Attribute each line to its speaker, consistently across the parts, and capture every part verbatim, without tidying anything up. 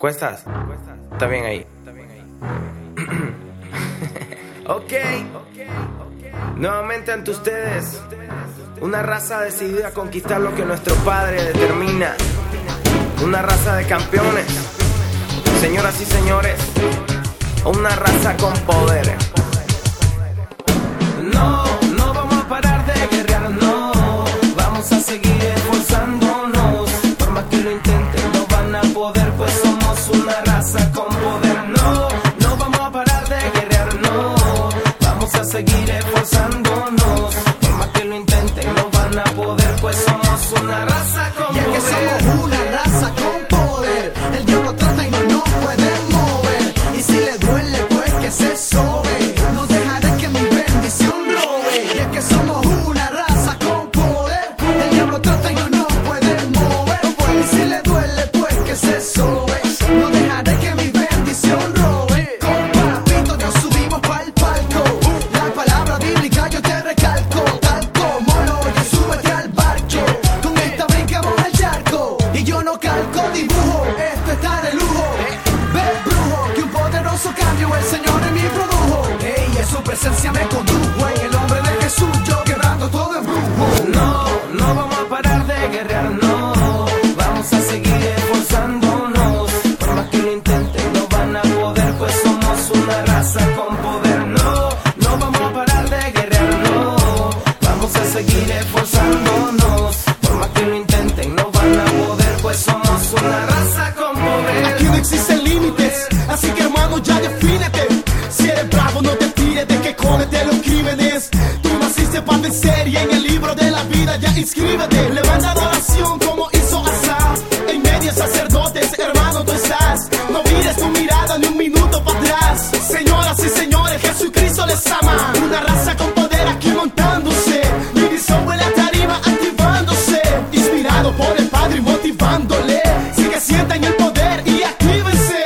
Speaker 1: Cuestas, está bien ahí. Ok, nuevamente ante ustedes, una raza decidida a conquistar lo que nuestro padre determina. Una raza de campeones, señoras y señores, una raza con poder. No, no vamos a parar de guerrear, no. Vamos a seguir esforzándonos. Por más que lo intenten, no van a poder, pues somos una raza con poder. No, no vamos a parar de guerrear, no. Vamos a seguir esforzándonos. Por más que lo intenten, no van a poder, pues somos una raza con
Speaker 2: ya
Speaker 1: poder.
Speaker 2: Ya que somos una raza con poder, el diablo trata y no nos puede mover. Y si le duele, pues que se sobe. No dejaré que mi bendición robe. Ya que somos una raza con poder, el diablo trata y no nos puede mover. Y si le duele, pues que se sobe. No dejaré que mi bendición robe. Con papito Dios subimos pa'l palco. La palabra bíblica yo te recalco. Tal como lo oyes, súbete al barco. Con esta brincamos al charco. Y yo no calco dibujo, esto está de lujo. Ve brujo, que un poderoso cambio el Señor en mí produjo. Ey, en su presencia me condujo. En el nombre de Jesús yo quebrando todo el brujo.
Speaker 1: No, no vamos a parar de guerrear, no. Vamos a seguir esforzándonos. Por más que lo intenten, no van a poder, pues somos una raza con poder. No, no vamos a parar de guerrear, no. Vamos a seguir esforzándonos. Por más que lo intenten, no van a poder, pues somos una raza con poder.
Speaker 3: Aquí no existen límites, así que hermano ya defínete. Si eres bravo no te tires de que comete los crímenes. Tú naciste para vencer y en el libro de la vida ya inscríbete. Levanta adoración como hizo Asa. En medio sacerdotes, hermano tú estás. No mires tu mirada ni un minuto para atrás. Señoras y señores, Jesucristo les ama. Una raza con poder aquí montándose. División huele a tarima activándose. Inspirado por el Padre y motivándole. Sigue sienta en el poder y actívense.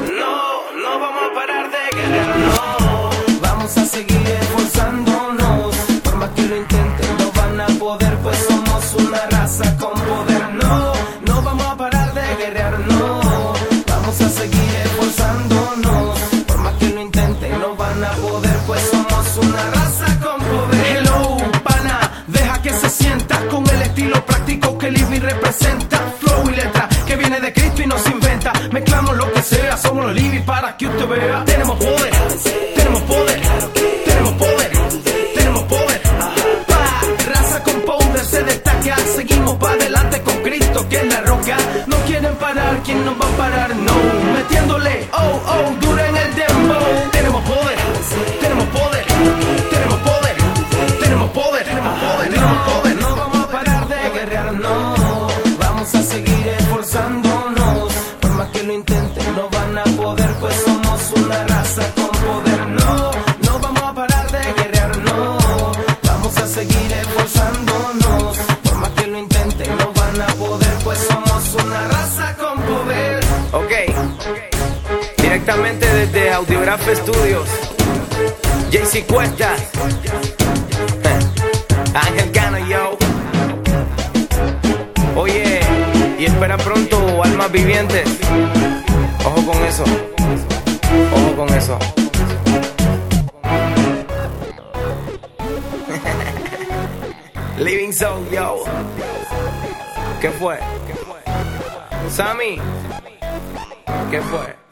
Speaker 1: No, no vamos a parar de guerrear, no. Vamos a seguir esforzándonos. Por más que lo intenten, no van a poder, pues somos una raza con poder. No, no vamos a parar de guerrear, no. Vamos a seguir esforzándonos. Por más que lo intenten, no van a poder, pues somos una raza con poder. Hello, pana, deja que se sienta con el estilo práctico que Living representa. Flow y letra que viene de Cristo y nos inventa. Mezclamos lo que sea, somos los Living para que usted vea. Tenemos poder, tenemos poder, tenemos poder, tenemos poder. Pa, raza con poder se destaca. Seguimos para adelante con Cristo que es la roca. No quieren parar, ¿quién nos va a parar? No, metiéndole, oh, oh, duro en el dembow. Tenemos poder, tenemos poder, tenemos poder, tenemos poder, tenemos poder, tenemos poder. No vamos a parar de guerrear, no. Vamos a seguir esforzándonos. Por más que lo intenten, no van a poder, pues somos una raza con poder. No, no vamos a parar de guerrear, no. Vamos a seguir esforzándonos. Por más que lo intenten, no van a poder, pues somos una raza con poder. Ok, directamente desde Audiograph Studios, J C Cuesta, Ángel Cano, yo. Oye, y espera pronto Almas Vivientes. Ojo con eso, ojo con eso. Living Soul, yo. ¿Qué fue? Sammy, ¿qué fue?